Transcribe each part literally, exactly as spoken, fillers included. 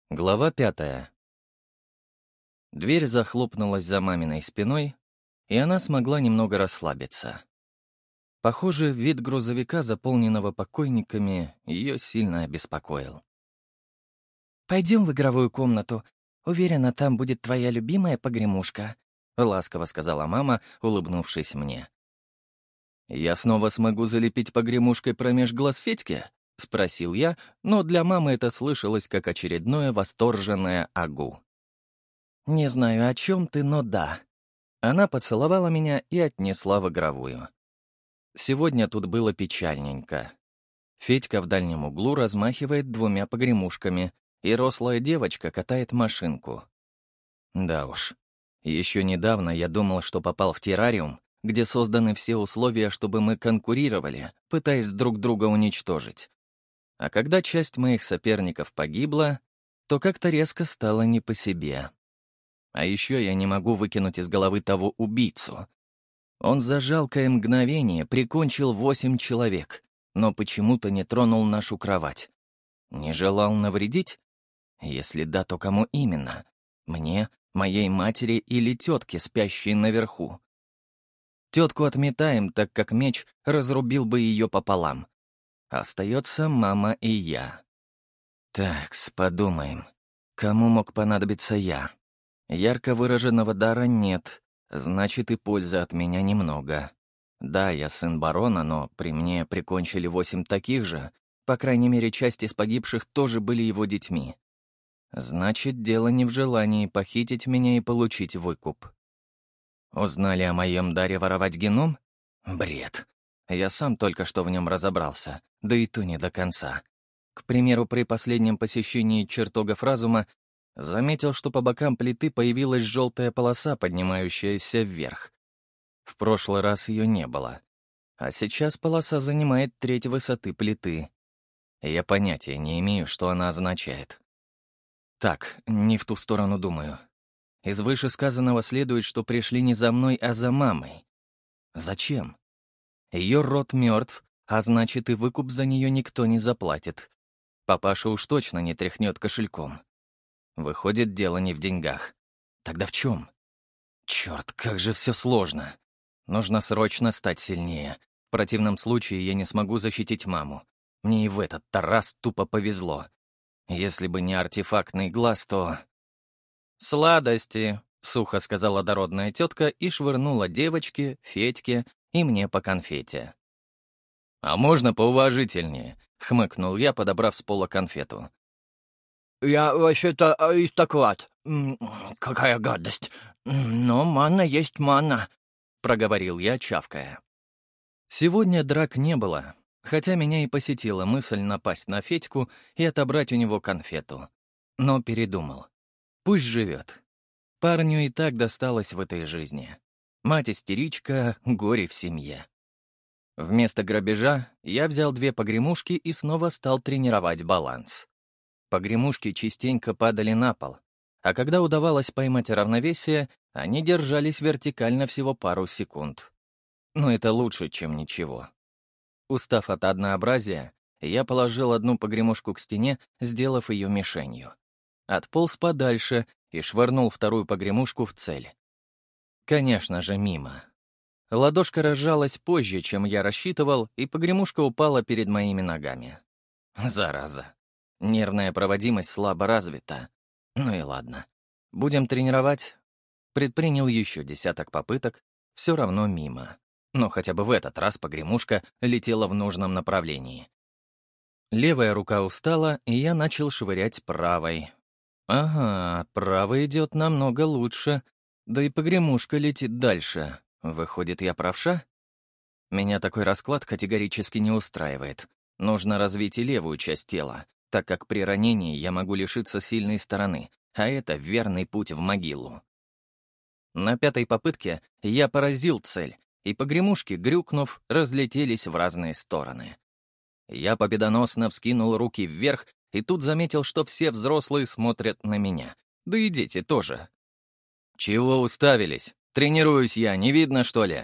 Глава пятая. Дверь захлопнулась за маминой спиной, и она смогла немного расслабиться. Похоже, вид грузовика, заполненного покойниками, ее сильно обеспокоил. «Пойдем в игровую комнату. Уверена, там будет твоя любимая погремушка», — ласково сказала мама, улыбнувшись мне. «Я снова смогу залепить погремушкой промеж глаз Федьке?» — спросил я, но для мамы это слышалось как очередное восторженное агу. «Не знаю, о чем ты, но да». Она поцеловала меня и отнесла в игровую. Сегодня тут было печальненько. Федька в дальнем углу размахивает двумя погремушками, и рослая девочка катает машинку. Да уж, еще недавно я думал, что попал в террариум, где созданы все условия, чтобы мы конкурировали, пытаясь друг друга уничтожить. А когда часть моих соперников погибла, то как-то резко стало не по себе. А еще я не могу выкинуть из головы того убийцу. Он за жалкое мгновение прикончил восемь человек, но почему-то не тронул нашу кровать. Не желал навредить? Если да, то кому именно? Мне, моей матери или тетке, спящей наверху? Тетку отметаем, так как меч разрубил бы ее пополам. Остается мама и я. Такс, подумаем. Кому мог понадобиться я? Ярко выраженного дара нет, значит и пользы от меня немного. Да, я сын барона, но при мне прикончили восемь таких же. По крайней мере, часть из погибших тоже были его детьми. Значит, дело не в желании похитить меня и получить выкуп. Узнали о моем даре воровать геном? Бред. Я сам только что в нем разобрался, да и то не до конца. К примеру, при последнем посещении чертогов разума заметил, что по бокам плиты появилась желтая полоса, поднимающаяся вверх. В прошлый раз ее не было. А сейчас полоса занимает треть высоты плиты. Я понятия не имею, что она означает. Так, не в ту сторону думаю. Из вышесказанного следует, что пришли не за мной, а за мамой. Зачем? Ее род мертв, а значит, и выкуп за нее никто не заплатит. Папаша уж точно не тряхнет кошельком. Выходит, дело не в деньгах. Тогда в чем? Черт, как же все сложно. Нужно срочно стать сильнее. В противном случае я не смогу защитить маму. Мне и в этот-то раз тупо повезло. Если бы не артефактный глаз, то... «Сладости», — сухо сказала дородная тетка и швырнула девочке, Федьке и мне по конфете. «А можно поуважительнее?» — хмыкнул я, подобрав с пола конфету. «Я вообще-то аристократ. Какая гадость. Но манна есть манна», — проговорил я, чавкая. Сегодня драк не было, хотя меня и посетила мысль напасть на Федьку и отобрать у него конфету. Но передумал. Пусть живет. Парню и так досталось в этой жизни. Мать-истеричка, горе в семье. Вместо грабежа я взял две погремушки и снова стал тренировать баланс. Погремушки частенько падали на пол, а когда удавалось поймать равновесие, они держались вертикально всего пару секунд. Но это лучше, чем ничего. Устав от однообразия, я положил одну погремушку к стене, сделав ее мишенью. Отполз подальше и швырнул вторую погремушку в цель. Конечно же, мимо. Ладошка разжалась позже, чем я рассчитывал, и погремушка упала перед моими ногами. Зараза. Нервная проводимость слабо развита. Ну и ладно. Будем тренировать. Предпринял еще десяток попыток, все равно мимо. Но хотя бы в этот раз погремушка летела в нужном направлении. Левая рука устала, и я начал швырять правой. Ага, правый идет намного лучше, да и погремушка летит дальше. Выходит, я правша? Меня такой расклад категорически не устраивает. Нужно развить и левую часть тела, так как при ранении я могу лишиться сильной стороны, а это верный путь в могилу. На пятой попытке я поразил цель, и погремушки, грюкнув, разлетелись в разные стороны. Я победоносно вскинул руки вверх и тут заметил, что все взрослые смотрят на меня, да и дети тоже. «Чего уставились? Тренируюсь я, не видно, что ли?»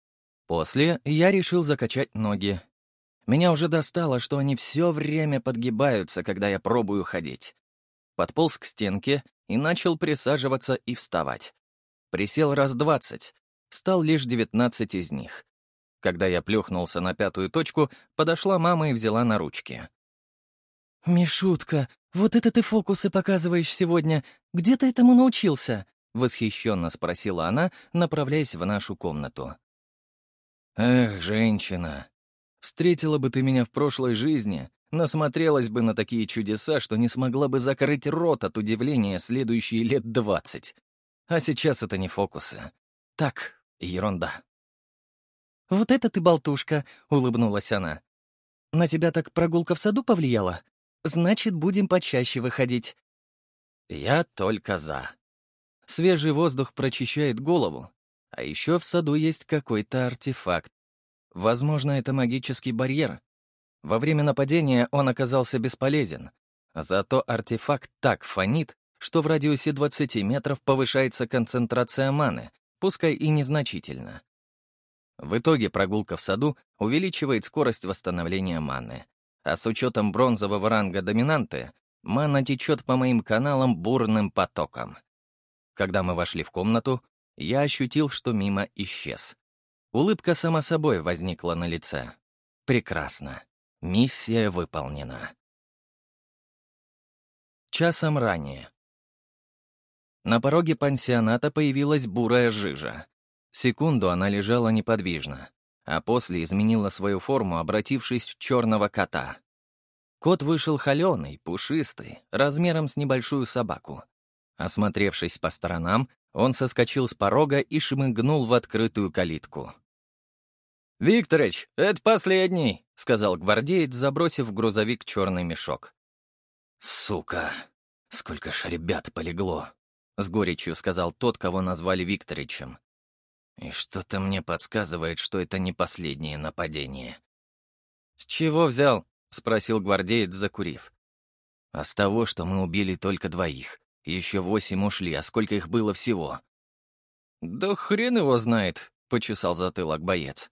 После я решил закачать ноги. Меня уже достало, что они все время подгибаются, когда я пробую ходить. подполз к стенке и начал присаживаться и вставать. Присел раз двадцать, встал лишь девятнадцать из них. Когда я плюхнулся на пятую точку, подошла мама и взяла на ручки. «Мишутка, вот это ты фокусы показываешь сегодня. Где ты этому научился?» — восхищенно спросила она, направляясь в нашу комнату. «Эх, женщина, встретила бы ты меня в прошлой жизни, насмотрелась бы на такие чудеса, что не смогла бы закрыть рот от удивления следующие лет двадцать. А сейчас это не фокусы. Так, ерунда». «Вот это ты болтушка», — улыбнулась она. «На тебя так прогулка в саду повлияла? Значит, будем почаще выходить». Я только за. Свежий воздух прочищает голову, а еще в саду есть какой-то артефакт. Возможно, это магический барьер. Во время нападения он оказался бесполезен, зато артефакт так фонит, что в радиусе двадцати метров повышается концентрация маны, пускай и незначительно. В итоге прогулка в саду увеличивает скорость восстановления маны, а с учетом бронзового ранга доминанты мана течет по моим каналам бурным потоком. Когда мы вошли в комнату, я ощутил, что мимо исчез. Улыбка сама собой возникла на лице. Прекрасно. Миссия выполнена. Часом ранее. На пороге пансионата появилась бурая жижа. Секунду она лежала неподвижно, а после изменила свою форму, обратившись в черного кота. Кот вышел холеный, пушистый, размером с небольшую собаку. Осмотревшись по сторонам, он соскочил с порога и шмыгнул в открытую калитку. «Викторыч, это последний», — сказал гвардеец, забросив в грузовик черный мешок. «Сука, сколько ж ребят полегло», — с горечью сказал тот, кого назвали Викторычем. «И что-то мне подсказывает, что это не последнее нападение». «С чего взял?» — спросил гвардеец, закурив. «А с того, что мы убили только двоих. Еще восемь ушли, а сколько их было всего?» «Да хрен его знает», — почесал затылок боец.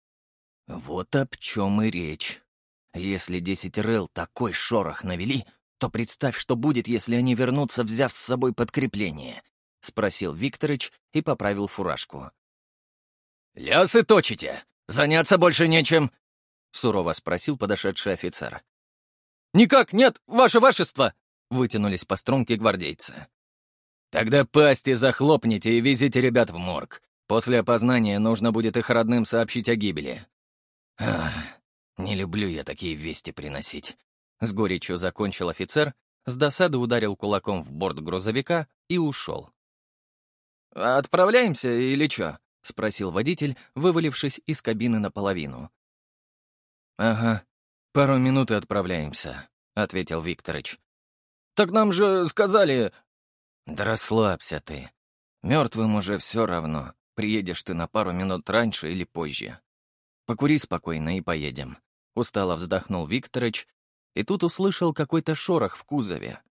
«Вот об чем и речь. Если десять рыл такой шорох навели, то представь, что будет, если они вернутся, взяв с собой подкрепление», — спросил Викторыч и поправил фуражку. «Лясы точите! Заняться больше нечем!» — сурово спросил подошедший офицер. «Никак нет, ваше вашество!» — вытянулись по струнке гвардейцы. «Тогда пасти захлопните и везите ребят в морг. После опознания нужно будет их родным сообщить о гибели». «Ах, не люблю я такие вести приносить», — с горечью закончил офицер, с досады ударил кулаком в борт грузовика и ушел. «Отправляемся или чё?» — спросил водитель, вывалившись из кабины наполовину. «Ага, пару минут и отправляемся», — ответил Викторыч. «Так нам же сказали...» «Да расслабься ты. Мертвым уже все равно, приедешь ты на пару минут раньше или позже. Покури спокойно и поедем», — устало вздохнул Викторыч, и тут услышал какой-то шорох в кузове.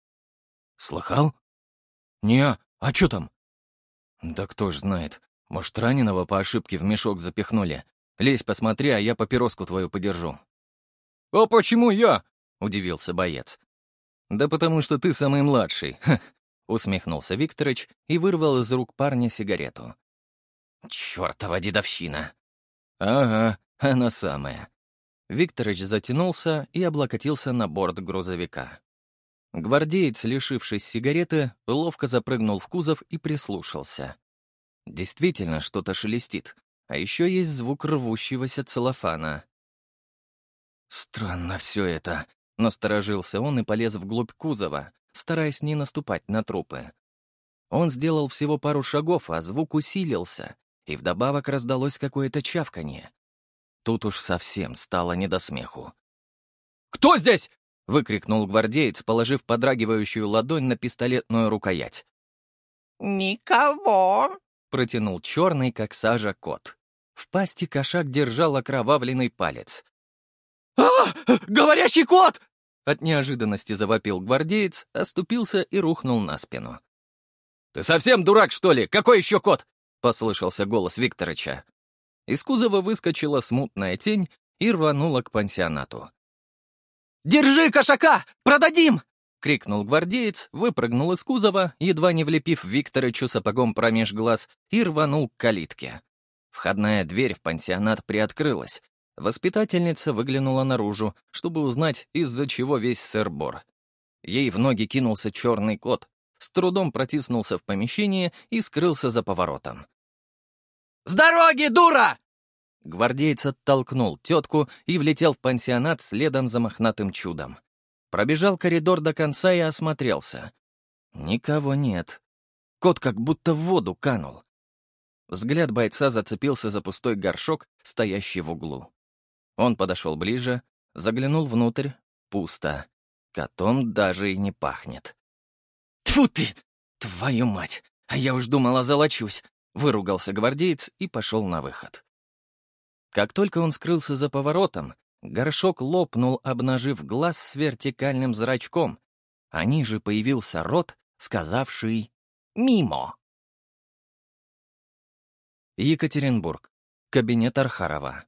«Слыхал?» «Не, а чё там?» «Да кто ж знает. Может, раненого по ошибке в мешок запихнули. Лезь, посмотри, а я папироску твою подержу». «А почему я?» — удивился боец. «Да потому что ты самый младший», — усмехнулся Викторыч и вырвал из рук парня сигарету. «Чёртова дедовщина!» «Ага, она самая». Викторыч затянулся и облокотился на борт грузовика. Гвардеец, лишившись сигареты, ловко запрыгнул в кузов и прислушался. Действительно, что-то шелестит, а еще есть звук рвущегося целлофана. «Странно все это», — насторожился он и полез вглубь кузова, стараясь не наступать на трупы. Он сделал всего пару шагов, а звук усилился, и вдобавок раздалось какое-то чавканье. Тут уж совсем стало не до смеху. «Кто здесь?» — выкрикнул гвардеец, положив подрагивающую ладонь на пистолетную рукоять. «Никого!» — протянул черный, как сажа, кот. В пасти кошак держал окровавленный палец. «А, говорящий кот!» От неожиданности завопил гвардеец, оступился и рухнул на спину. «Ты совсем дурак, что ли? Какой еще кот?» — послышался голос Викторыча. Из кузова выскочила смутная тень и рванула к пансионату. «Держи кошака! Продадим!» — крикнул гвардеец, выпрыгнул из кузова, едва не влепив Викторычу сапогом промеж глаз, и рванул к калитке. Входная дверь в пансионат приоткрылась. Воспитательница выглянула наружу, чтобы узнать, из-за чего весь сыр-бор. Ей в ноги кинулся черный кот, с трудом протиснулся в помещение и скрылся за поворотом. «С дороги, дура!» Гвардеец оттолкнул тетку и влетел в пансионат следом за мохнатым чудом. Пробежал коридор до конца и осмотрелся. Никого нет. Кот как будто в воду канул. Взгляд бойца зацепился за пустой горшок, стоящий в углу. Он подошел ближе, заглянул внутрь. Пусто. Котом даже и не пахнет. «Тьфу ты! Твою мать! А я уж думала, золочусь!» — выругался гвардеец и пошел на выход. Как только он скрылся за поворотом, горшок лопнул, обнажив глаз с вертикальным зрачком, а ниже появился рот, сказавший «Мимо». Екатеринбург. Кабинет Архарова.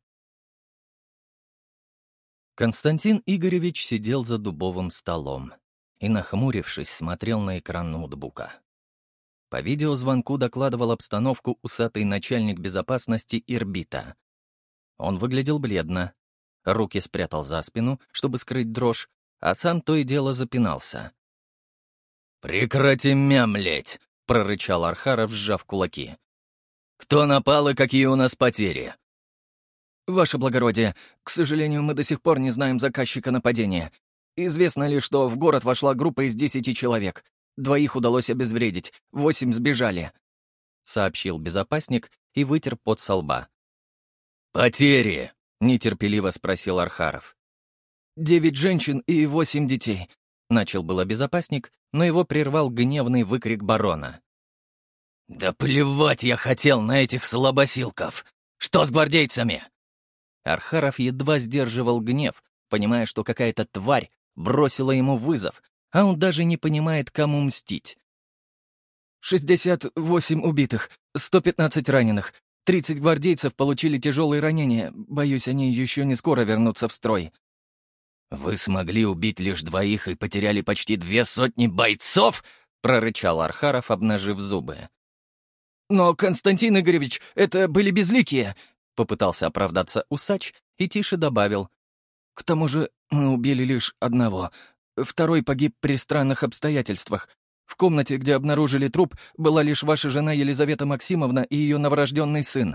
Константин Игоревич сидел за дубовым столом и, нахмурившись, смотрел на экран ноутбука. По видеозвонку докладывал обстановку усатый начальник безопасности Ирбита. Он выглядел бледно, руки спрятал за спину, чтобы скрыть дрожь, а сам то и дело запинался. «Прекрати мямлеть!» — прорычал Архаров, сжав кулаки. «Кто напал и какие у нас потери?» «Ваше благородие, к сожалению, мы до сих пор не знаем заказчика нападения. Известно лишь, что в город вошла группа из десяти человек. Двоих удалось обезвредить, восемь сбежали», — сообщил безопасник и вытер пот со лба. «Потери?» — нетерпеливо спросил Архаров. «Девять женщин и восемь детей», — начал было безопасник, но его прервал гневный выкрик барона. «Да плевать я хотел на этих слабосилков! Что с гвардейцами?» Архаров едва сдерживал гнев, понимая, что какая-то тварь бросила ему вызов, а он даже не понимает, кому мстить. «шестьдесят восемь убитых, сто пятнадцать раненых, тридцать гвардейцев получили тяжелые ранения. Боюсь, они еще не скоро вернутся в строй». «Вы смогли убить лишь двоих и потеряли почти две сотни бойцов?» — прорычал Архаров, обнажив зубы. «Но, Константин Игоревич, это были безликие!» — попытался оправдаться усач и тише добавил. «К тому же мы убили лишь одного. Второй погиб при странных обстоятельствах. В комнате, где обнаружили труп, была лишь ваша жена Елизавета Максимовна и ее новорожденный сын».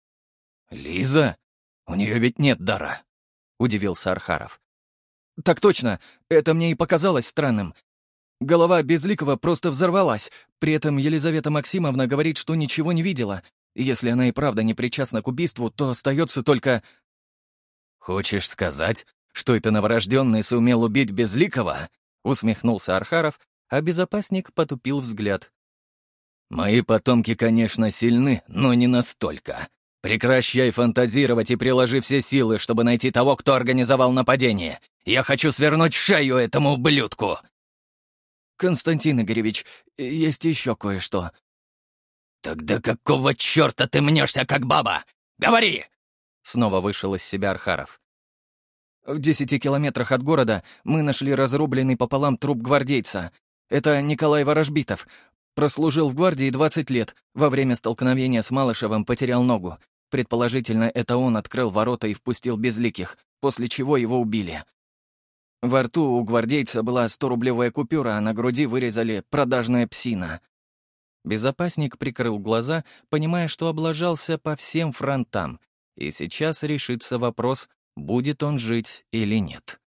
«Лиза? У нее ведь нет дара», — удивился Архаров. «Так точно, это мне и показалось странным. Голова Безликого просто взорвалась, при этом Елизавета Максимовна говорит, что ничего не видела. Если она и правда не причастна к убийству, то остается только...» «Хочешь сказать, что это новорожденный сумел убить Безликого?» — усмехнулся Архаров, а безопасник потупил взгляд. «Мои потомки, конечно, сильны, но не настолько. Прекращай фантазировать и приложи все силы, чтобы найти того, кто организовал нападение. Я хочу свернуть шею этому ублюдку!» «Константин Игоревич, есть еще кое-что». «Тогда какого черта ты мнешься, как баба? Говори!» Снова вышел из себя Архаров. «В десяти километрах от города мы нашли разрубленный пополам труп гвардейца. Это Николай Ворожбитов. Прослужил в гвардии двадцать лет. Во время столкновения с Малышевым потерял ногу. Предположительно, это он открыл ворота и впустил безликих, после чего его убили. Во рту у гвардейца была сторублевая купюра, а на груди вырезали «продажная псина». Безопасник прикрыл глаза, понимая, что облажался по всем фронтам, и сейчас решится вопрос, будет он жить или нет.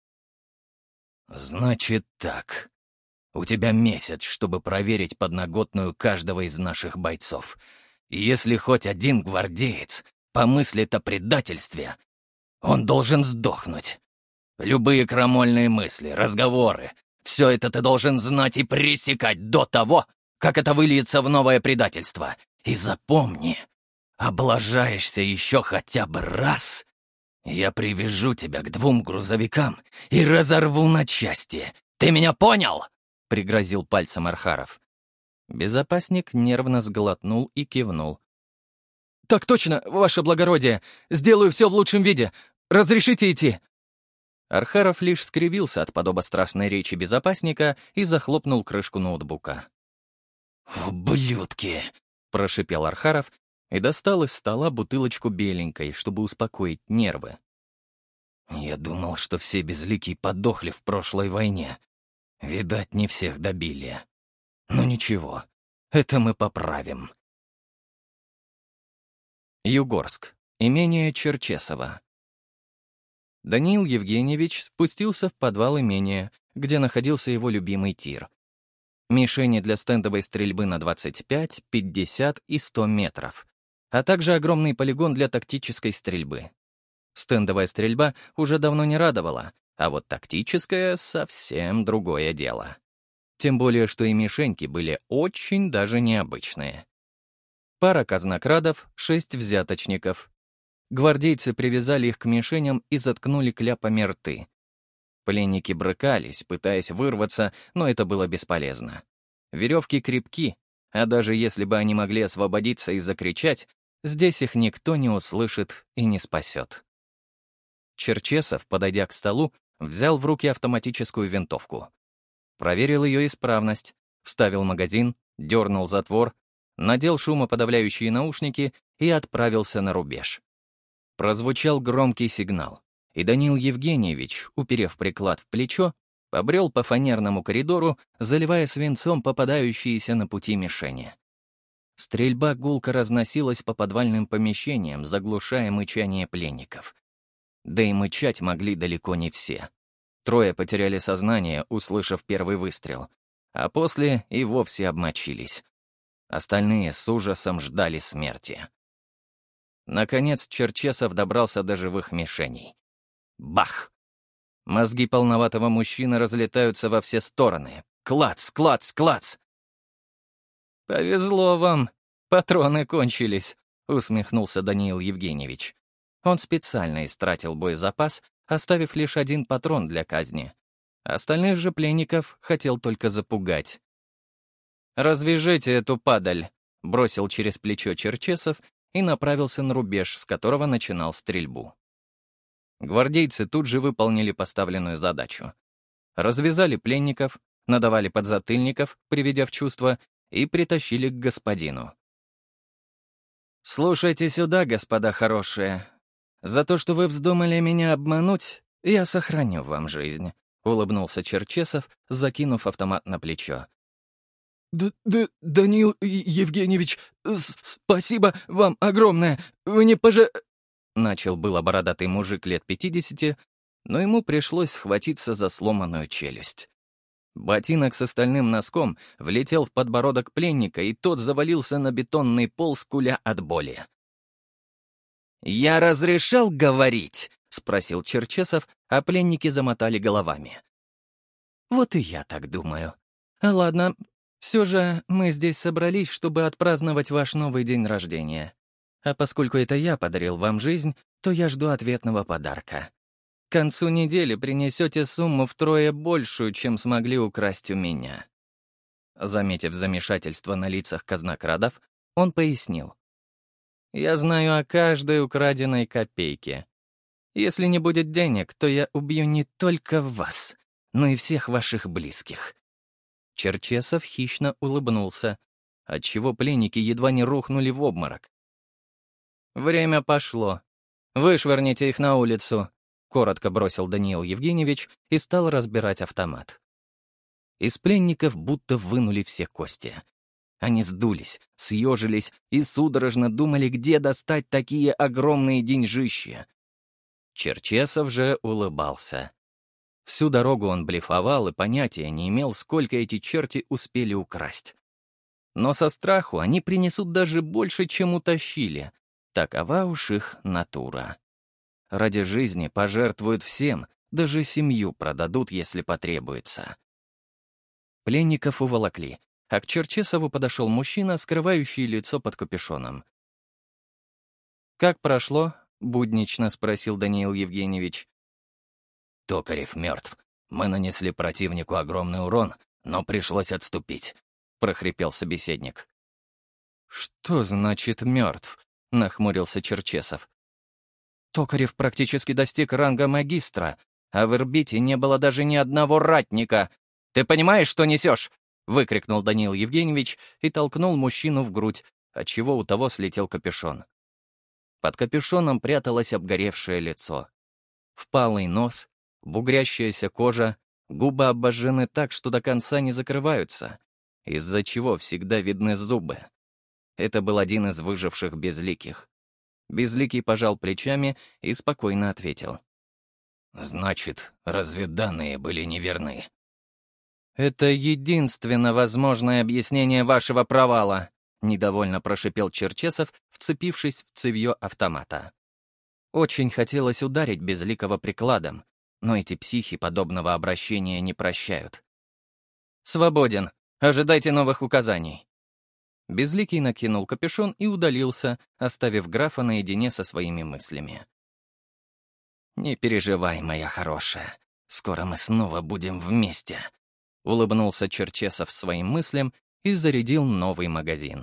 «Значит так. У тебя месяц, чтобы проверить подноготную каждого из наших бойцов. И если хоть один гвардеец помыслит о предательстве, он должен сдохнуть. Любые крамольные мысли, разговоры — все это ты должен знать и пресекать до того, как это выльется в новое предательство. И запомни, облажаешься еще хотя бы раз, я привяжу тебя к двум грузовикам и разорву на части. Ты меня понял?» — пригрозил пальцем Архаров. Безопасник нервно сглотнул и кивнул. «Так точно, ваше благородие! Сделаю все в лучшем виде! Разрешите идти?» Архаров лишь скривился от подобострастной речи безопасника и захлопнул крышку ноутбука. «Ублюдки!» — прошипел Архаров и достал из стола бутылочку беленькой, чтобы успокоить нервы. «Я думал, что все безликие подохли в прошлой войне. Видать, не всех добили. Но ничего, это мы поправим». Югорск. Имение Черчесово. Даниил Евгеньевич спустился в подвал имения, где находился его любимый тир. Мишени для стендовой стрельбы на двадцать пять, пятьдесят и сто метров, а также огромный полигон для тактической стрельбы. Стендовая стрельба уже давно не радовала, а вот тактическая — совсем другое дело. Тем более, что и мишеньки были очень даже необычные. Пара казнокрадов, шесть взяточников. Гвардейцы привязали их к мишеням и заткнули кляпами рты. Пленники брыкались, пытаясь вырваться, но это было бесполезно. Веревки крепки, а даже если бы они могли освободиться и закричать, здесь их никто не услышит и не спасет. Черчесов, подойдя к столу, взял в руки автоматическую винтовку. Проверил ее исправность, вставил магазин, дернул затвор, надел шумоподавляющие наушники и отправился на рубеж. Прозвучал громкий сигнал, и Даниил Евгеньевич, уперев приклад в плечо, побрел по фанерному коридору, заливая свинцом попадающиеся на пути мишени. Стрельба гулко разносилась по подвальным помещениям, заглушая мычание пленников. Да и мычать могли далеко не все. Трое потеряли сознание, услышав первый выстрел, а после и вовсе обмочились. Остальные с ужасом ждали смерти. Наконец Черчесов добрался до живых мишеней. Бах! Мозги полноватого мужчины разлетаются во все стороны. Клац, клац, клац! «Повезло вам, патроны кончились», — усмехнулся Даниил Евгеньевич. Он специально истратил боезапас, оставив лишь один патрон для казни. Остальных же пленников хотел только запугать. «Развяжите эту падаль», — бросил через плечо Черчесов и направился на рубеж, с которого начинал стрельбу. Гвардейцы тут же выполнили поставленную задачу. Развязали пленников, надавали подзатыльников, приведя в чувство, и притащили к господину. «Слушайте сюда, господа хорошие. За то, что вы вздумали меня обмануть, я сохраню вам жизнь», — улыбнулся Черчесов, закинув автомат на плечо. «Д -д Даниил Евгеньевич, спасибо вам огромное. Вы не пожа...» Начал было бородатый мужик лет пятидесяти, но ему пришлось схватиться за сломанную челюсть. Ботинок с остальным носком влетел в подбородок пленника, и тот завалился на бетонный пол, скуля от боли. «Я разрешал говорить?» — спросил Черчесов, а пленники замотали головами. «Вот и я так думаю. Ладно, все же мы здесь собрались, чтобы отпраздновать ваш новый день рождения. А поскольку это я подарил вам жизнь, то я жду ответного подарка. К концу недели принесете сумму втрое большую, чем смогли украсть у меня». Заметив замешательство на лицах казнокрадов, он пояснил. «Я знаю о каждой украденной копейке. Если не будет денег, то я убью не только вас, но и всех ваших близких». Черчесов хищно улыбнулся, отчего пленники едва не рухнули в обморок. «Время пошло. Вышвырните их на улицу», — коротко бросил Даниил Евгеньевич и стал разбирать автомат. Из пленников будто вынули все кости. Они сдулись, съежились и судорожно думали, где достать такие огромные деньжища. Черчесов же улыбался. Всю дорогу он блефовал и понятия не имел, сколько эти черти успели украсть. Но со страху они принесут даже больше, чем утащили. Такова уж их натура. Ради жизни пожертвуют всем, даже семью продадут, если потребуется. Пленников уволокли, а к Черчесову подошел мужчина, скрывающий лицо под капюшоном. «Как прошло?» — буднично спросил Даниил Евгеньевич. «Токарев мертв. Мы нанесли противнику огромный урон, но пришлось отступить», — прохрипел собеседник. «Что значит мертв?» — нахмурился Черчесов. «Токарев практически достиг ранга магистра. а в Ирбите не было даже ни одного ратника. Ты понимаешь, что несешь?» — выкрикнул Даниил Евгеньевич и толкнул мужчину в грудь, отчего у того слетел капюшон. Под капюшоном пряталось обгоревшее лицо. Впалый нос, бугрящаяся кожа, губы обожжены так, что до конца не закрываются, из-за чего всегда видны зубы. Это был один из выживших безликих. Безликий пожал плечами и спокойно ответил. «Значит, разведданные были неверны». «Это единственно возможное объяснение вашего провала», — недовольно прошипел Черчесов, вцепившись в цевьё автомата. Очень хотелось ударить Безликого прикладом, но эти психи подобного обращения не прощают. «Свободен. Ожидайте новых указаний». Безликий накинул капюшон и удалился, оставив графа наедине со своими мыслями. «Не переживай, моя хорошая. Скоро мы снова будем вместе», — улыбнулся Черчесов своим мыслям и зарядил новый магазин.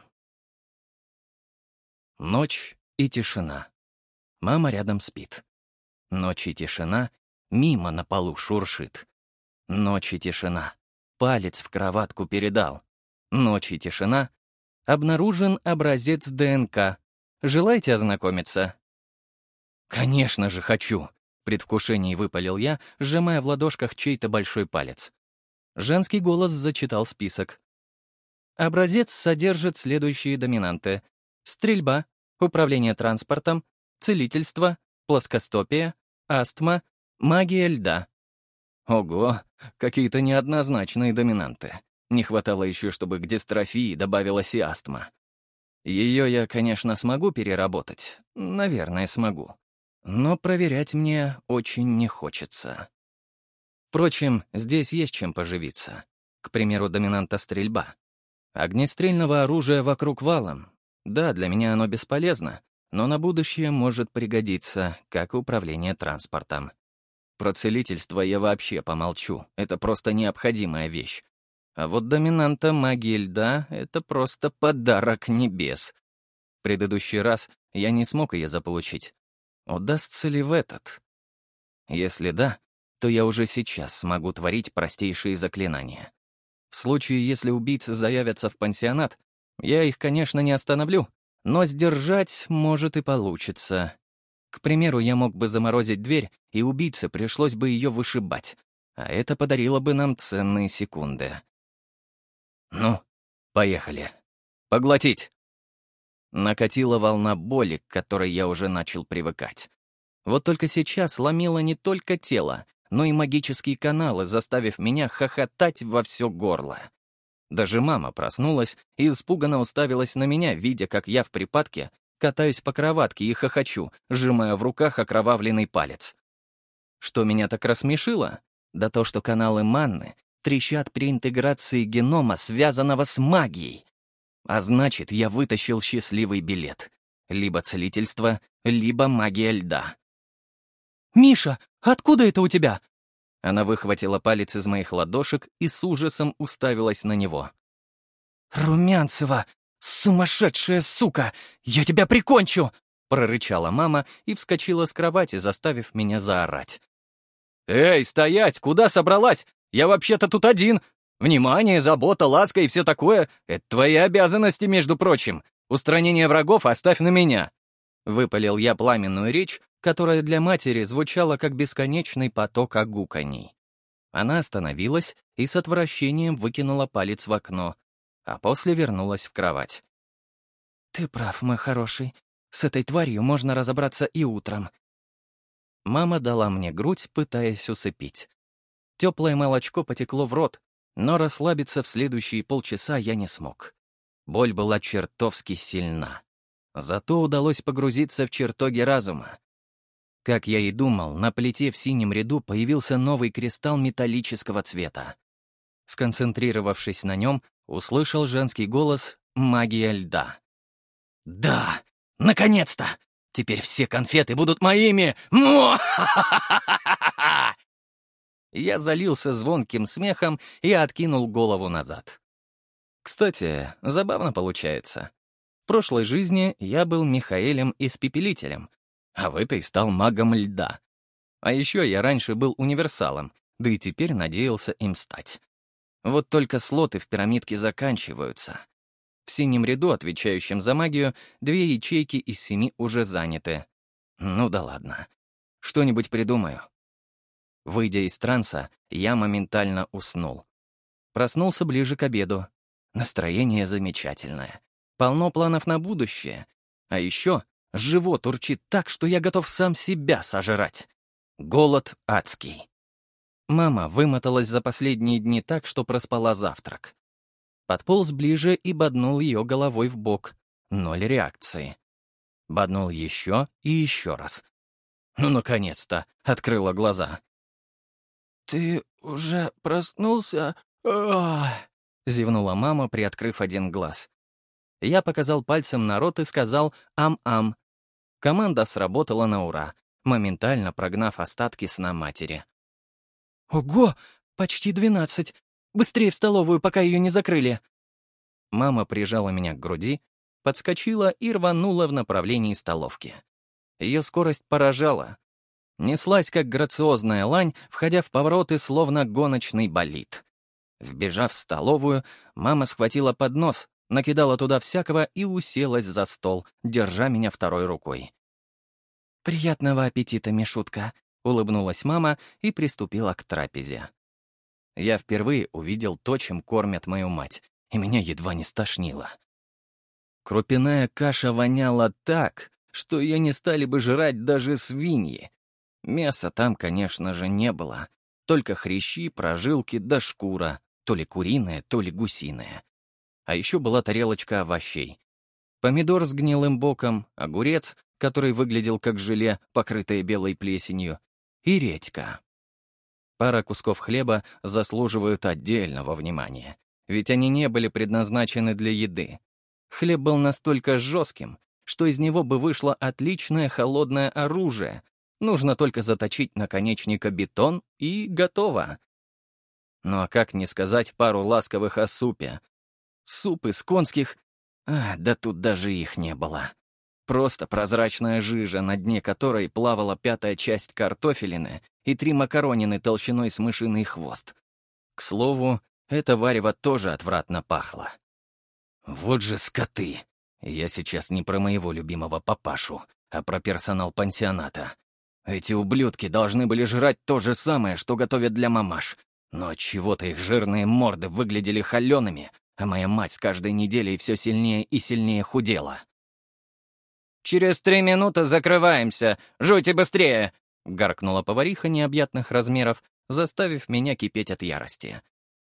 Ночь и тишина. Мама рядом спит. Ночь и тишина, мимо на полу шуршит. Ночь и тишина. Палец в кроватку передал. Ночь и тишина. Обнаружен образец ДНК. Желаете ознакомиться? «Конечно же хочу!» — в предвкушении выпалил я, сжимая в ладошках чей-то большой палец. Женский голос зачитал список. Образец содержит следующие доминанты: стрельба, управление транспортом, целительство, плоскостопие, астма, магия льда. Ого, какие-то неоднозначные доминанты. Не хватало еще, чтобы к дистрофии добавилась и астма. Ее я, конечно, смогу переработать. Наверное, смогу. Но проверять мне очень не хочется. Впрочем, здесь есть чем поживиться. К примеру, доминанта стрельба. Огнестрельного оружия вокруг валом. Да, для меня оно бесполезно, но на будущее может пригодиться, как управление транспортом. Про целительство я вообще помолчу, это просто необходимая вещь. А вот доминанта магии льда — это просто подарок небес. В предыдущий раз я не смог ее заполучить. Удастся ли в этот? Если да, то я уже сейчас смогу творить простейшие заклинания. В случае, если убийцы заявятся в пансионат, я их, конечно, не остановлю, но сдержать, может, и получится. К примеру, я мог бы заморозить дверь, и убийце пришлось бы ее вышибать, а это подарило бы нам ценные секунды. Ну, поехали. Поглотить! Накатила волна боли, к которой я уже начал привыкать. Вот только сейчас ломило не только тело, но и магические каналы, заставив меня хохотать во все горло. Даже мама проснулась и испуганно уставилась на меня, видя, как я в припадке катаюсь по кроватке и хохочу, сжимая в руках окровавленный палец. Что меня так рассмешило? Да то, что каналы манны трещат при интеграции генома, связанного с магией. А значит, я вытащил счастливый билет. Либо целительство, либо магия льда. «Миша, откуда это у тебя?» Она выхватила палец из моих ладошек и с ужасом уставилась на него. «Румянцева! Сумасшедшая сука! Я тебя прикончу!» — прорычала мама и вскочила с кровати, заставив меня заорать. «Эй, стоять! Куда собралась? Я вообще-то тут один! Внимание, забота, ласка и все такое — это твои обязанности, между прочим. Устранение врагов оставь на меня!» Выпалил я пламенную речь, которая для матери звучала как бесконечный поток огуканий. Она остановилась и с отвращением выкинула палец в окно, а после вернулась в кровать. «Ты прав, мой хороший. С этой тварью можно разобраться и утром». Мама дала мне грудь, пытаясь усыпить. Теплое молочко потекло в рот, но расслабиться в следующие полчаса я не смог. Боль была чертовски сильна. Зато удалось погрузиться в чертоги разума. Как я и думал, на плите в синем ряду появился новый кристалл металлического цвета. Сконцентрировавшись на нем, услышал женский голос «Магия льда». «Да! Наконец-то! Теперь все конфеты будут моими! Я залился звонким смехом и откинул голову назад. Кстати, забавно получается. В прошлой жизни я был Михаэлем Испепелителем, а в этой стал магом льда. А еще я раньше был универсалом, да и теперь надеялся им стать. Вот только слоты в пирамидке заканчиваются. В синем ряду, отвечающем за магию, две ячейки из семи уже заняты. Ну да ладно. Что-нибудь придумаю. Выйдя из транса, я моментально уснул. Проснулся ближе к обеду. Настроение замечательное. Полно планов на будущее. А еще живот урчит так, что я готов сам себя сожрать. Голод адский. Мама вымоталась за последние дни так, что проспала завтрак. Подполз ближе и боднул ее головой в бок. Ноль реакции. Боднул еще и еще раз. Ну, наконец-то, открыла глаза. «Ты уже проснулся?» Ах! Зевнула мама, приоткрыв один глаз. Я показал пальцем на рот и сказал «ам-ам». Команда сработала на ура, моментально прогнав остатки сна матери. «Ого! Почти двенадцать! Быстрее в столовую, пока ее не закрыли!» Мама прижала меня к груди, подскочила и рванула в направлении столовки. Ее скорость поражала. Неслась, как грациозная лань, входя в повороты, словно гоночный болид. Вбежав в столовую, мама схватила поднос, накидала туда всякого и уселась за стол, держа меня второй рукой. «Приятного аппетита, Мишутка!» — улыбнулась мама и приступила к трапезе. Я впервые увидел то, чем кормят мою мать, и меня едва не стошнило. Крупяная каша воняла так, что ее не стали бы жрать даже свиньи. Мяса там, конечно же, не было. Только хрящи, прожилки да шкура, то ли куриная, то ли гусиная. А еще была тарелочка овощей. Помидор с гнилым боком, огурец, который выглядел как желе, покрытое белой плесенью, и редька. Пара кусков хлеба заслуживают отдельного внимания, ведь они не были предназначены для еды. Хлеб был настолько жестким, что из него бы вышло отличное холодное оружие. Нужно только заточить наконечника бетон, и готово. Ну а как не сказать пару ласковых о супе? Суп из конских... А, да тут даже их не было. Просто прозрачная жижа, на дне которой плавала пятая часть картофелины и три макаронины толщиной с мышиный хвост. К слову, это варево тоже отвратно пахло. Вот же скоты! Я сейчас не про моего любимого папашу, а про персонал пансионата. Эти ублюдки должны были жрать то же самое, что готовят для мамаш. Но отчего-то их жирные морды выглядели холеными, а моя мать с каждой неделей все сильнее и сильнее худела. «Через три минуты закрываемся! Жуйте быстрее!» — гаркнула повариха необъятных размеров, заставив меня кипеть от ярости.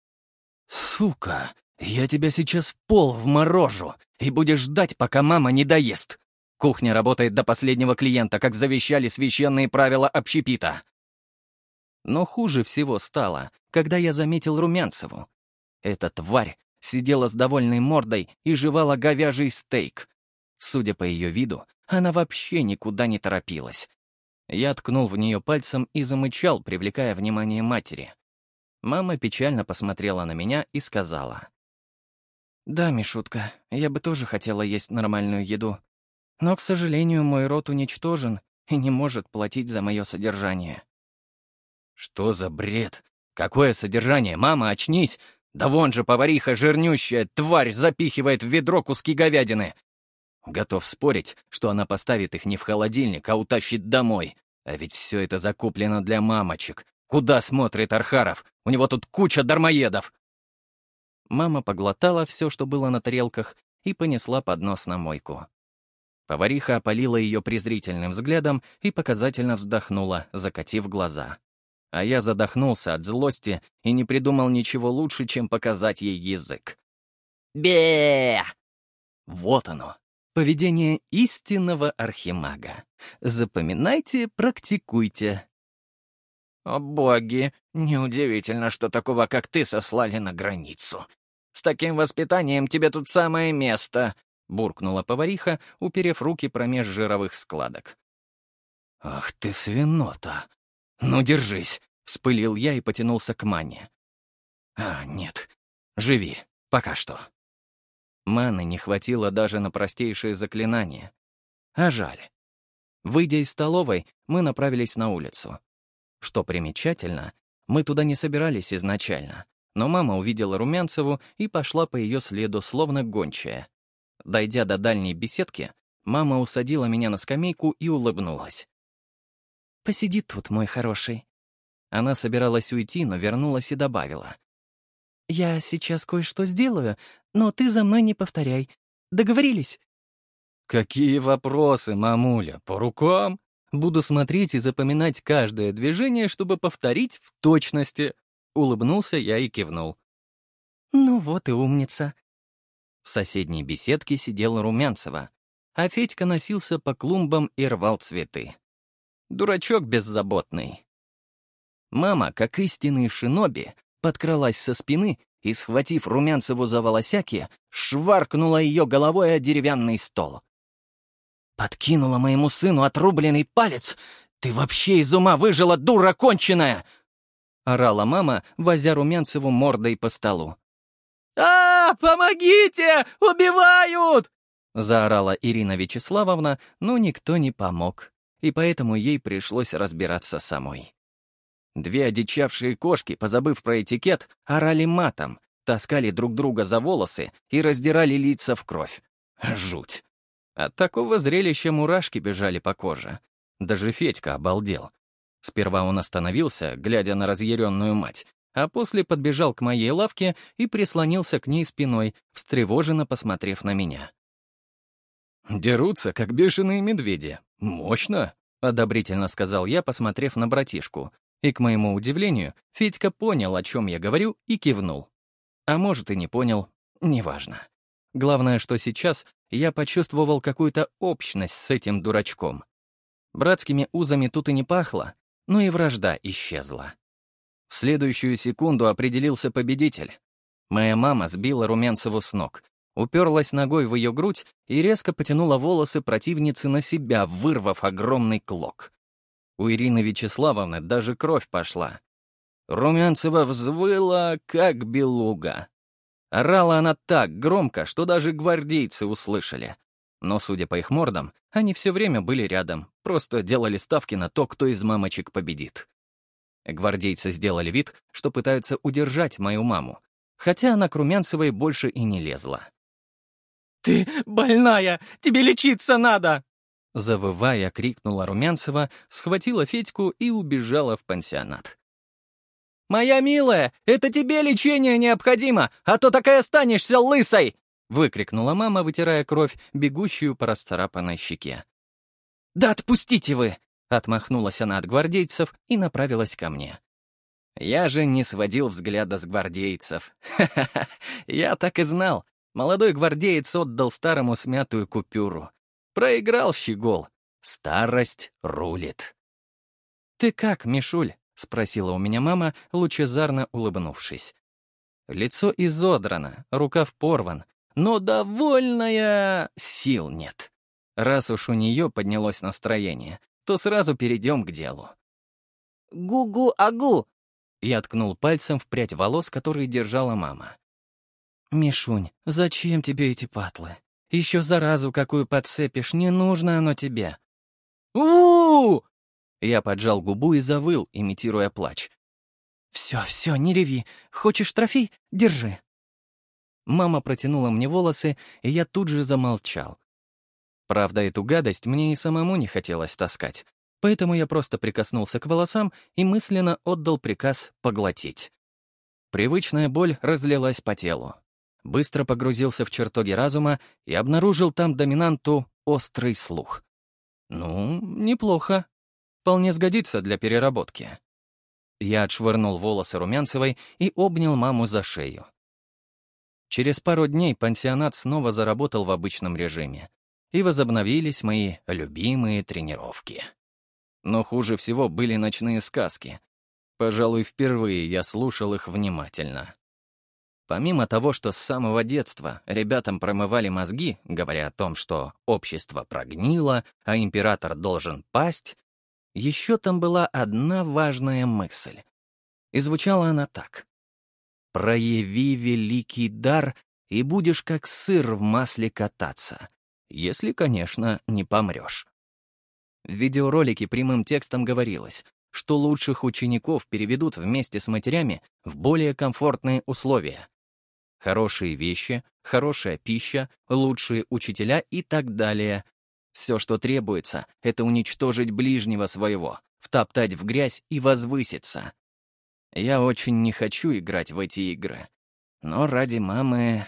«Сука, я тебя сейчас в пол вморожу, и будешь ждать, пока мама не доест. Кухня работает до последнего клиента, как завещали священные правила общепита». Но хуже всего стало, когда я заметил Румянцеву. Эта тварь сидела с довольной мордой и жевала говяжий стейк. Судя по ее виду, она вообще никуда не торопилась. Я ткнул в нее пальцем и замычал, привлекая внимание матери. Мама печально посмотрела на меня и сказала: «Да, Мишутка, я бы тоже хотела есть нормальную еду. Но, к сожалению, мой род уничтожен и не может платить за мое содержание». «Что за бред? Какое содержание? Мама, очнись! Да вон же повариха жирнющая, тварь, запихивает в ведро куски говядины. Готов спорить, что она поставит их не в холодильник, а утащит домой. А ведь все это закуплено для мамочек. Куда смотрит Архаров? У него тут куча дармоедов!» Мама поглотала все, что было на тарелках, и понесла поднос на мойку. Повариха опалила ее презрительным взглядом и показательно вздохнула, закатив глаза. А я задохнулся от злости и не придумал ничего лучше, чем показать ей язык. Бе! Вот оно, поведение истинного архимага. Запоминайте, практикуйте. О боги, неудивительно, что такого, как ты, сослали на границу. С таким воспитанием тебе тут самое место, буркнула повариха, уперев руки промеж жировых складок. «Ах ты, свинота! Ну, держись!» — вспылил я и потянулся к мане. «А, нет, живи, пока что». Маны не хватило даже на простейшие заклинания. А жаль. Выйдя из столовой, мы направились на улицу. Что примечательно, мы туда не собирались изначально, но мама увидела Румянцеву и пошла по ее следу, словно гончая. Дойдя до дальней беседки, мама усадила меня на скамейку и улыбнулась. «Посиди тут, мой хороший». Она собиралась уйти, но вернулась и добавила. «Я сейчас кое-что сделаю, но ты за мной не повторяй. Договорились?» «Какие вопросы, мамуля, по рукам? Буду смотреть и запоминать каждое движение, чтобы повторить в точности». Улыбнулся я и кивнул. «Ну вот и умница». В соседней беседке сидела Румянцева, а Федька носился по клумбам и рвал цветы. Дурачок беззаботный. Мама, как истинный шиноби, подкралась со спины и, схватив Румянцеву за волосяки, шваркнула ее головой о деревянный стол. «Подкинула моему сыну отрубленный палец? Ты вообще из ума выжила, дура конченая!» — орала мама, возя Румянцеву мордой по столу. «А, помогите! Убивают!» — заорала Ирина Вячеславовна, но никто не помог, и поэтому ей пришлось разбираться самой. Две одичавшие кошки, позабыв про этикет, орали матом, таскали друг друга за волосы и раздирали лица в кровь. Жуть. От такого зрелища мурашки бежали по коже. Даже Федька обалдел. Сперва он остановился, глядя на разъяренную мать, а после подбежал к моей лавке и прислонился к ней спиной, встревоженно посмотрев на меня. «Дерутся, как бешеные медведи. Мощно!» — одобрительно сказал я, посмотрев на братишку. И, к моему удивлению, Федька понял, о чем я говорю, и кивнул. А может, и не понял, неважно. Главное, что сейчас я почувствовал какую-то общность с этим дурачком. Братскими узами тут и не пахло, но и вражда исчезла. В следующую секунду определился победитель. Моя мама сбила Румянцеву с ног, уперлась ногой в ее грудь и резко потянула волосы противницы на себя, вырвав огромный клок. У Ирины Вячеславовны даже кровь пошла. Румянцева взвыла, как белуга. Орала она так громко, что даже гвардейцы услышали. Но, судя по их мордам, они все время были рядом, просто делали ставки на то, кто из мамочек победит. Гвардейцы сделали вид, что пытаются удержать мою маму, хотя она к Румянцевой больше и не лезла. «Ты больная! Тебе лечиться надо!» Завывая, крикнула Румянцева, схватила Федьку и убежала в пансионат. «Моя милая, это тебе лечение необходимо, а то так и останешься лысой!» — выкрикнула мама, вытирая кровь, бегущую по расцарапанной щеке. «Да отпустите вы!» — отмахнулась она от гвардейцев и направилась ко мне. Я же не сводил взгляда с гвардейцев. Ха-ха-ха, я так и знал. Молодой гвардеец отдал старому смятую купюру. Проиграл щегол. Старость рулит. «Ты как, Мишуль?» — спросила у меня мама, лучезарно улыбнувшись. Лицо изодрано, рукав порван, но довольная сил нет. Раз уж у нее поднялось настроение, то сразу перейдем к делу. «Гу-гу-агу!» — я ткнул пальцем в прядь волос, которые держала мама. «Мишунь, зачем тебе эти патлы? Еще заразу какую подцепишь, не нужно оно тебе». «У-у-у!» Я поджал губу и завыл, имитируя плач. «Все, все, не реви. Хочешь трофей? Держи». Мама протянула мне волосы, и я тут же замолчал. Правда, эту гадость мне и самому не хотелось таскать, поэтому я просто прикоснулся к волосам и мысленно отдал приказ поглотить. Привычная боль разлилась по телу. Быстро погрузился в чертоги разума и обнаружил там доминанту острый слух. Ну, неплохо. Вполне сгодится для переработки. Я отшвырнул волосы Румянцевой и обнял маму за шею. Через пару дней пансионат снова заработал в обычном режиме, и возобновились мои любимые тренировки. Но хуже всего были ночные сказки. Пожалуй, впервые я слушал их внимательно. Помимо того, что с самого детства ребятам промывали мозги, говоря о том, что общество прогнило, а император должен пасть, еще там была одна важная мысль. И звучала она так. «Прояви великий дар, и будешь как сыр в масле кататься, если, конечно, не помрешь». В видеоролике прямым текстом говорилось, что лучших учеников переведут вместе с матерями в более комфортные условия. Хорошие вещи, хорошая пища, лучшие учителя и так далее. Все, что требуется, это уничтожить ближнего своего, втоптать в грязь и возвыситься. Я очень не хочу играть в эти игры, но ради мамы...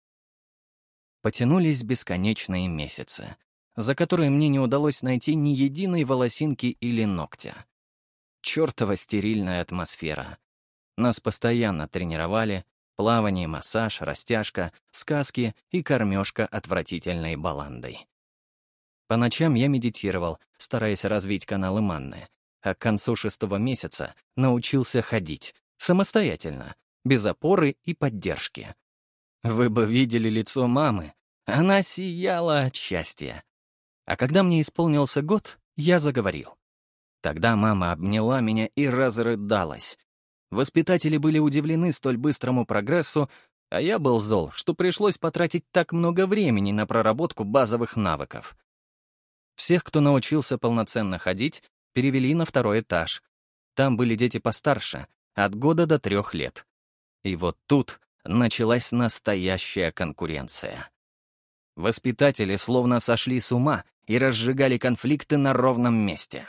Потянулись бесконечные месяцы, за которые мне не удалось найти ни единой волосинки или ногтя. Чёртова стерильная атмосфера. Нас постоянно тренировали: плавание, массаж, растяжка, сказки и кормежка отвратительной баландой. По ночам я медитировал, стараясь развить каналы манны, а к концу шестого месяца научился ходить, самостоятельно, без опоры и поддержки. Вы бы видели лицо мамы. Она сияла от счастья. А когда мне исполнился год, я заговорил. Тогда мама обняла меня и разрыдалась. Воспитатели были удивлены столь быстрому прогрессу, а я был зол, что пришлось потратить так много времени на проработку базовых навыков. Всех, кто научился полноценно ходить, перевели на второй этаж. Там были дети постарше, от года до трех лет. И вот тут началась настоящая конкуренция. Воспитатели словно сошли с ума и разжигали конфликты на ровном месте.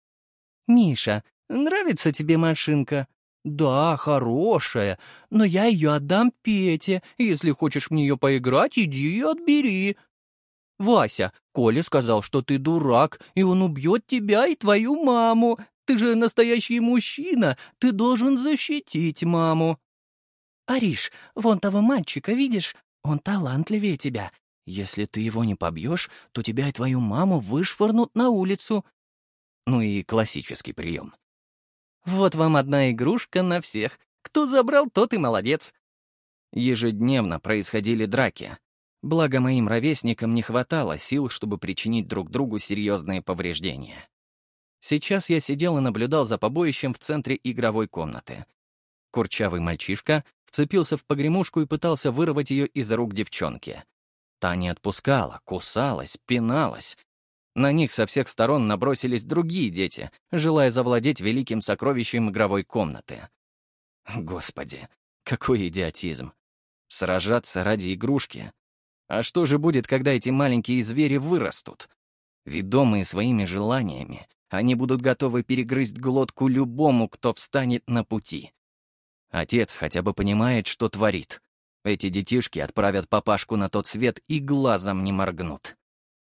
«Миша, нравится тебе машинка?» «Да, хорошая, но я ее отдам Пете. Если хочешь в нее поиграть, иди и отбери». «Вася, Коля сказал, что ты дурак, и он убьет тебя и твою маму. Ты же настоящий мужчина, ты должен защитить маму». «Ариш, вон того мальчика, видишь? Он талантливее тебя. Если ты его не побьешь, то тебя и твою маму вышвырнут на улицу». Ну и классический прием. «Вот вам одна игрушка на всех. Кто забрал, тот и молодец». Ежедневно происходили драки. Благо, моим ровесникам не хватало сил, чтобы причинить друг другу серьезные повреждения. Сейчас я сидел и наблюдал за побоищем в центре игровой комнаты. Курчавый мальчишка вцепился в погремушку и пытался вырвать ее из рук девчонки. Та не отпускала, кусалась, пиналась. На них со всех сторон набросились другие дети, желая завладеть великим сокровищем игровой комнаты. Господи, какой идиотизм. Сражаться ради игрушки. А что же будет, когда эти маленькие звери вырастут? Ведомые своими желаниями, они будут готовы перегрызть глотку любому, кто встанет на пути. Отец хотя бы понимает, что творит. Эти детишки отправят папашку на тот свет и глазом не моргнут.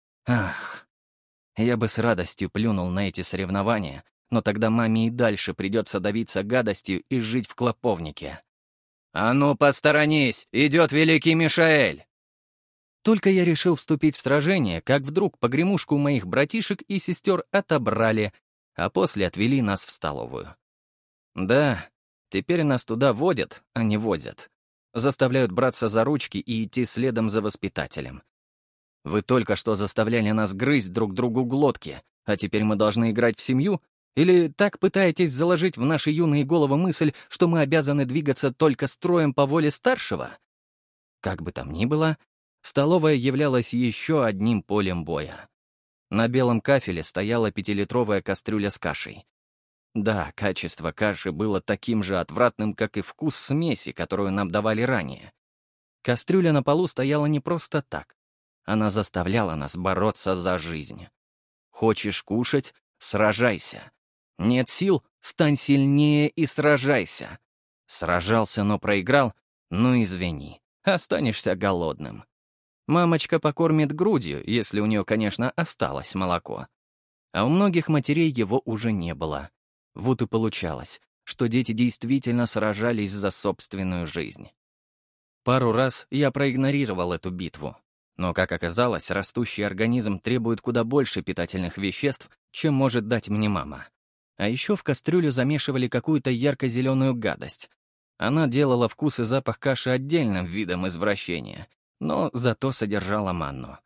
Ах, я бы с радостью плюнул на эти соревнования, но тогда маме и дальше придется давиться гадостью и жить в клоповнике. «А ну, посторонись! Идет великий Мишаэль!» Только я решил вступить в сражение, как вдруг погремушку моих братишек и сестер отобрали, а после отвели нас в столовую. Да, теперь нас туда водят, а не возят. Заставляют браться за ручки и идти следом за воспитателем. Вы только что заставляли нас грызть друг другу глотки, а теперь мы должны играть в семью? Или так пытаетесь заложить в наши юные головы мысль, что мы обязаны двигаться только строем по воле старшего? Как бы там ни было, столовая являлась еще одним полем боя. На белом кафеле стояла пятилитровая кастрюля с кашей. Да, качество каши было таким же отвратным, как и вкус смеси, которую нам давали ранее. Кастрюля на полу стояла не просто так. Она заставляла нас бороться за жизнь. Хочешь кушать — сражайся. Нет сил — стань сильнее и сражайся. Сражался, но проиграл — ну извини, останешься голодным. Мамочка покормит грудью, если у нее, конечно, осталось молоко. А у многих матерей его уже не было. Вот и получалось, что дети действительно сражались за собственную жизнь. Пару раз я проигнорировал эту битву. Но, как оказалось, растущий организм требует куда больше питательных веществ, чем может дать мне мама. А еще в кастрюлю замешивали какую-то ярко-зеленую гадость. Она делала вкус и запах каши отдельным видом извращения, но зато содержала манну.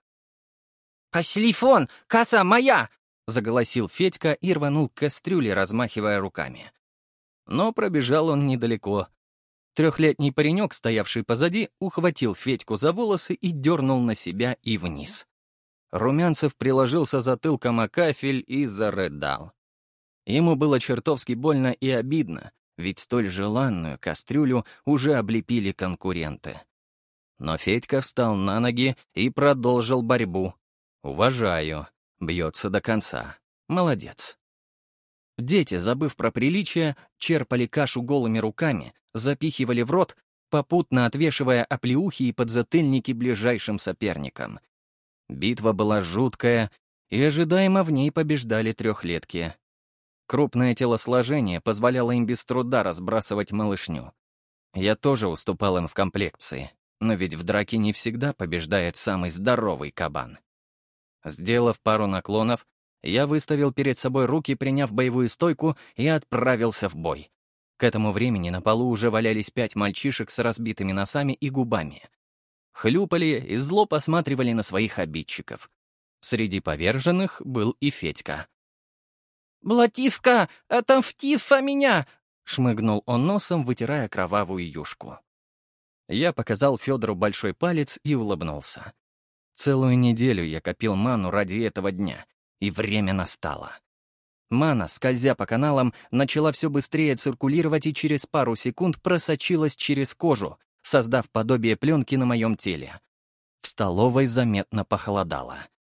«Пошли фон! Коса моя!» — заголосил Федька и рванул к кастрюле, размахивая руками. Но пробежал он недалеко. Трехлетний паренек, стоявший позади, ухватил Федьку за волосы и дернул на себя и вниз. Румянцев приложился затылком о кафель и зарыдал. Ему было чертовски больно и обидно, ведь столь желанную кастрюлю уже облепили конкуренты. Но Федька встал на ноги и продолжил борьбу. Уважаю. Бьется до конца. Молодец. Дети, забыв про приличие, черпали кашу голыми руками, запихивали в рот, попутно отвешивая оплеухи и подзатыльники ближайшим соперникам. Битва была жуткая, и ожидаемо в ней побеждали трехлетки. Крупное телосложение позволяло им без труда разбрасывать малышню. Я тоже уступал им в комплекции, но ведь в драке не всегда побеждает самый здоровый кабан. Сделав пару наклонов, я выставил перед собой руки, приняв боевую стойку, и отправился в бой. К этому времени на полу уже валялись пять мальчишек с разбитыми носами и губами. Хлюпали и зло посматривали на своих обидчиков. Среди поверженных был и Федька. «Блативка, отомстифа меня!» — шмыгнул он носом, вытирая кровавую юшку. Я показал Федору большой палец и улыбнулся. Целую неделю я копил ману ради этого дня, и время настало. Мана, скользя по каналам, начала все быстрее циркулировать и через пару секунд просочилась через кожу, создав подобие пленки на моем теле. В столовой заметно похолодало.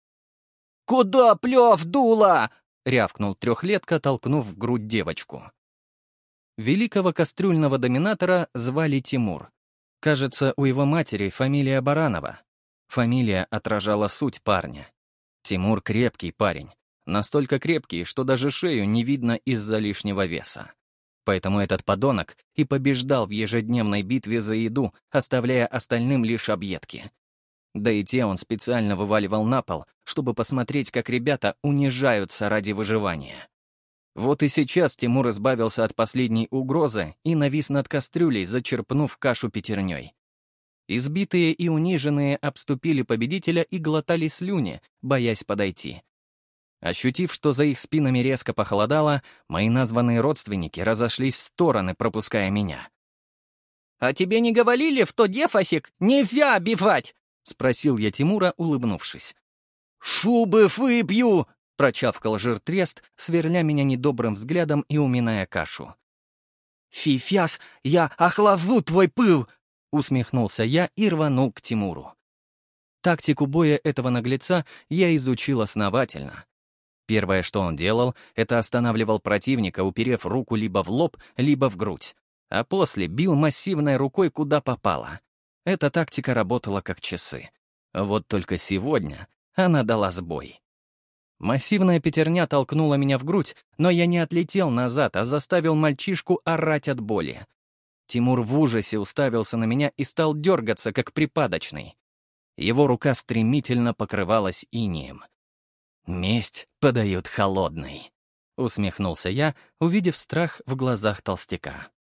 «Куда плев дула?» — рявкнул трехлетка, толкнув в грудь девочку. Великого кастрюльного доминатора звали Тимур. Кажется, у его матери фамилия Баранова. Фамилия отражала суть парня. Тимур — крепкий парень. Настолько крепкий, что даже шею не видно из-за лишнего веса. Поэтому этот подонок и побеждал в ежедневной битве за еду, оставляя остальным лишь объедки. Да и те он специально вываливал на пол, чтобы посмотреть, как ребята унижаются ради выживания. Вот и сейчас Тимур избавился от последней угрозы и навис над кастрюлей, зачерпнув кашу пятерней. Избитые и униженные обступили победителя и глотали слюни, боясь подойти. Ощутив, что за их спинами резко похолодало, мои названные родственники разошлись в стороны, пропуская меня. «А тебе не говорили, в то дефасик нельзя бивать?» — спросил я Тимура, улыбнувшись. «Шубы выпью!» — прочавкал жиртрест, сверля меня недобрым взглядом и уминая кашу. «Фифяс, я охлажу твой пыл!» — усмехнулся я и рванул к Тимуру. Тактику боя этого наглеца я изучил основательно. Первое, что он делал, это останавливал противника, уперев руку либо в лоб, либо в грудь, а после бил массивной рукой куда попало. Эта тактика работала как часы. Вот только сегодня она дала сбой. Массивная пятерня толкнула меня в грудь, но я не отлетел назад, а заставил мальчишку орать от боли. Тимур в ужасе уставился на меня и стал дергаться, как припадочный. Его рука стремительно покрывалась инеем. «Месть подают холодной», — усмехнулся я, увидев страх в глазах толстяка.